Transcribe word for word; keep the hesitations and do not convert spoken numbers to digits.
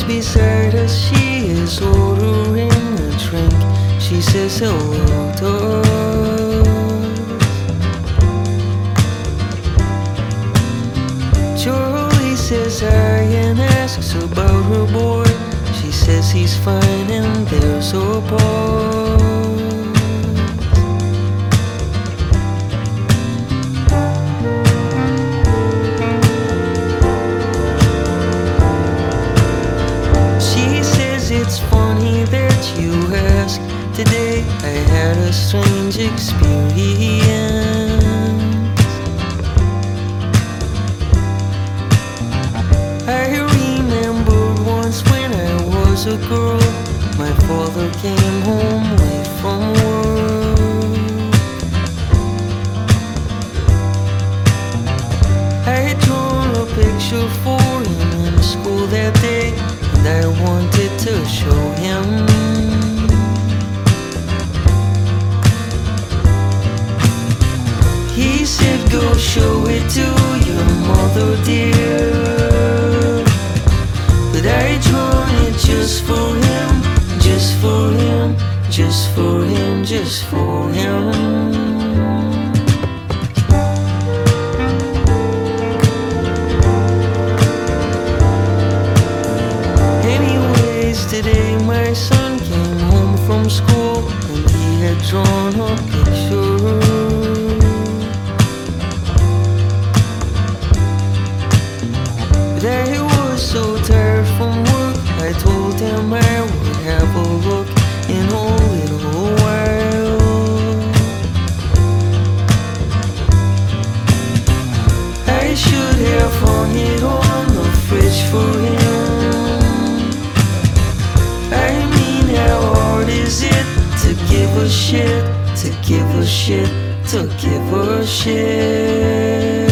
beside us, she is ordering a drink. She says hello to us. Charlie says hi and asks about her boy. She says he's fine and there's a pause. She says it's funny that you ask. Today I had a strange experience. I remembered once when I was a girl, my father came home late from work. I had drawn a picture for him in school that day, and I wanted to show him. He said, go show it to your mother, dear. But I drawn it just for him, just for him, just for him, just for him. Anyways, today my son came home from school and he had drawn a picture. But I was so tired from work, I told him I would have a look in a little while. I should have hung it on the fridge for him. I mean, how hard is it to give a shit, to give a shit, to give a shit?